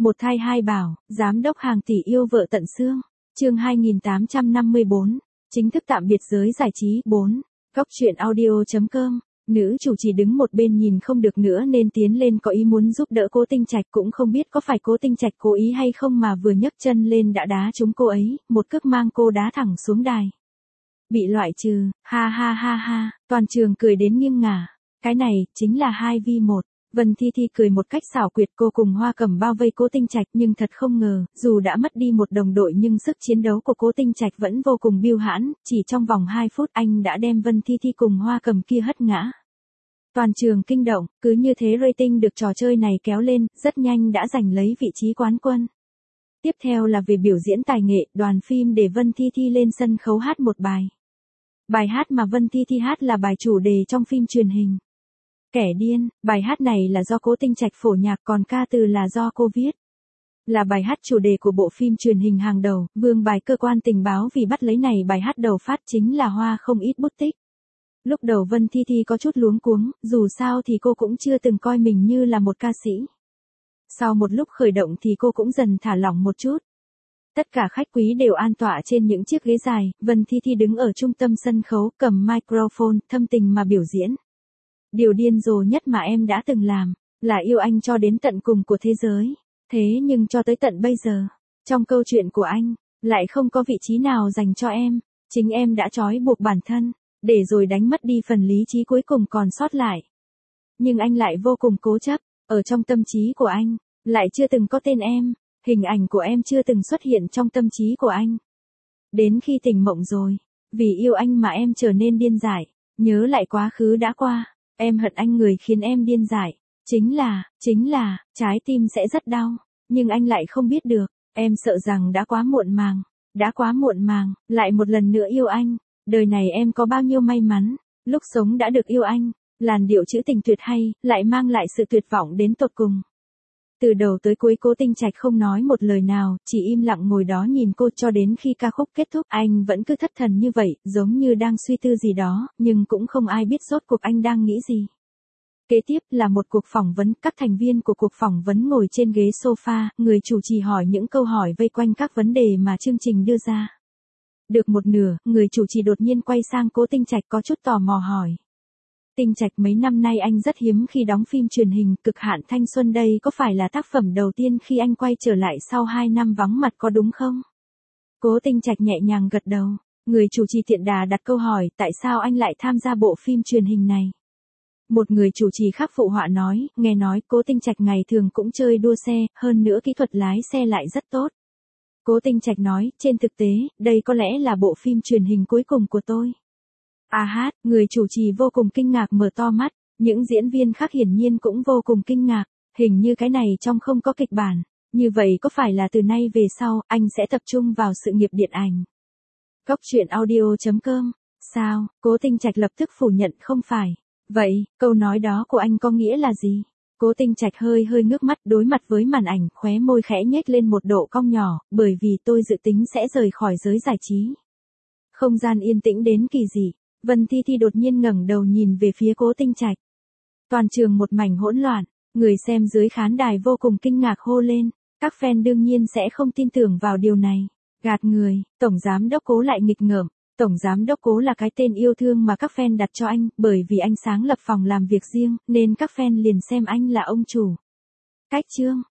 Một thai hai bảo, giám đốc hàng tỷ yêu vợ tận xương. Chương 2854, chính thức tạm biệt giới giải trí. 4. Góc truyện audio.com. Nữ chủ trì đứng một bên nhìn không được nữa nên tiến lên có ý muốn giúp đỡ Cố Tinh Trạch, cũng không biết có phải Cố Tinh Trạch cố ý hay không mà vừa nhấc chân lên đã đá trúng cô ấy, một cước mang cô đá thẳng xuống đài. Bị loại trừ, ha ha ha ha, toàn trường cười đến nghiêng ngả. Cái này chính là 2v1. Vân Thi Thi cười một cách xảo quyệt, cô cùng Hoa Cẩm bao vây Cố Tinh Trạch, nhưng thật không ngờ, dù đã mất đi một đồng đội nhưng sức chiến đấu của Cố Tinh Trạch vẫn vô cùng biêu hãn, chỉ trong vòng 2 phút anh đã đem Vân Thi Thi cùng Hoa Cẩm kia hất ngã. Toàn trường kinh động, cứ như thế rating được trò chơi này kéo lên, rất nhanh đã giành lấy vị trí quán quân. Tiếp theo là về biểu diễn tài nghệ, đoàn phim để Vân Thi Thi lên sân khấu hát một bài. Bài hát mà Vân Thi Thi hát là bài chủ đề trong phim truyền hình Kẻ Điên. Bài hát này là do Cố Tinh Trạch phổ nhạc, còn ca từ là do cô viết. Là bài hát chủ đề của bộ phim truyền hình hàng đầu, vương bài cơ quan tình báo vì bắt lấy này. Bài hát đầu phát chính là Hoa Không Ít Bút Tích. Lúc đầu Vân Thi Thi có chút luống cuống, dù sao thì cô cũng chưa từng coi mình như là một ca sĩ. Sau một lúc khởi động thì cô cũng dần thả lỏng một chút. Tất cả khách quý đều an tọa trên những chiếc ghế dài, Vân Thi Thi đứng ở trung tâm sân khấu cầm microphone, thâm tình mà biểu diễn. Điều điên rồ nhất mà em đã từng làm, là yêu anh cho đến tận cùng của thế giới. Thế nhưng cho tới tận bây giờ, trong câu chuyện của anh, lại không có vị trí nào dành cho em. Chính em đã trói buộc bản thân, để rồi đánh mất đi phần lý trí cuối cùng còn sót lại. Nhưng anh lại vô cùng cố chấp, ở trong tâm trí của anh, lại chưa từng có tên em, hình ảnh của em chưa từng xuất hiện trong tâm trí của anh. Đến khi tỉnh mộng rồi, vì yêu anh mà em trở nên điên dại, nhớ lại quá khứ đã qua, em hận anh người khiến em điên dại, chính là, trái tim sẽ rất đau, nhưng anh lại không biết được, em sợ rằng đã quá muộn màng, lại một lần nữa yêu anh. Đời này em có bao nhiêu may mắn, lúc sống đã được yêu anh, làn điệu trữ tình tuyệt hay, lại mang lại sự tuyệt vọng đến tột cùng. Từ đầu tới cuối Cố Tinh Trạch không nói một lời nào, chỉ im lặng ngồi đó nhìn cô cho đến khi ca khúc kết thúc. Anh vẫn cứ thất thần như vậy, giống như đang suy tư gì đó, nhưng cũng không ai biết rốt cuộc anh đang nghĩ gì. Kế tiếp là một cuộc phỏng vấn, các thành viên của cuộc phỏng vấn ngồi trên ghế sofa, người chủ trì hỏi những câu hỏi vây quanh các vấn đề mà chương trình đưa ra. Được một nửa, người chủ trì đột nhiên quay sang Cố Tinh Trạch có chút tò mò hỏi. Tinh Trạch, mấy năm nay anh rất hiếm khi đóng phim truyền hình, Cực Hạn Thanh Xuân đây có phải là tác phẩm đầu tiên khi anh quay trở lại sau 2 năm vắng mặt có đúng không? Cố Tinh Trạch nhẹ nhàng gật đầu. Người chủ trì tiện đà đặt câu hỏi, tại sao anh lại tham gia bộ phim truyền hình này? Một người chủ trì khác phụ họa nói, nghe nói Cố Tinh Trạch ngày thường cũng chơi đua xe, hơn nữa kỹ thuật lái xe lại rất tốt. Cố Tinh Trạch nói, trên thực tế, đây có lẽ là bộ phim truyền hình cuối cùng của tôi. Người chủ trì vô cùng kinh ngạc mở to mắt, những diễn viên khác hiển nhiên cũng vô cùng kinh ngạc, hình như cái này trong không có kịch bản, như vậy có phải là từ nay về sau, anh sẽ tập trung vào sự nghiệp điện ảnh? Góc truyện audio.com. Sao? Cố Tinh Trạch lập tức phủ nhận, không phải. Vậy, câu nói đó của anh có nghĩa là gì? Cố Tinh Trạch hơi ngước mắt đối mặt với màn ảnh, khóe môi khẽ nhếch lên một độ cong nhỏ, bởi vì tôi dự tính sẽ rời khỏi giới giải trí. Không gian yên tĩnh đến kỳ dị, Vân Thi Thi đột nhiên ngẩng đầu nhìn về phía Cố Tinh Trạch. Toàn trường một mảnh hỗn loạn, người xem dưới khán đài vô cùng kinh ngạc hô lên, các fan đương nhiên sẽ không tin tưởng vào điều này. Gạt người, Tổng Giám đốc Cố lại nghịch ngợm. Tổng Giám đốc Cố là cái tên yêu thương mà các fan đặt cho anh, bởi vì anh sáng lập phòng làm việc riêng, nên các fan liền xem anh là ông chủ. Cách chương,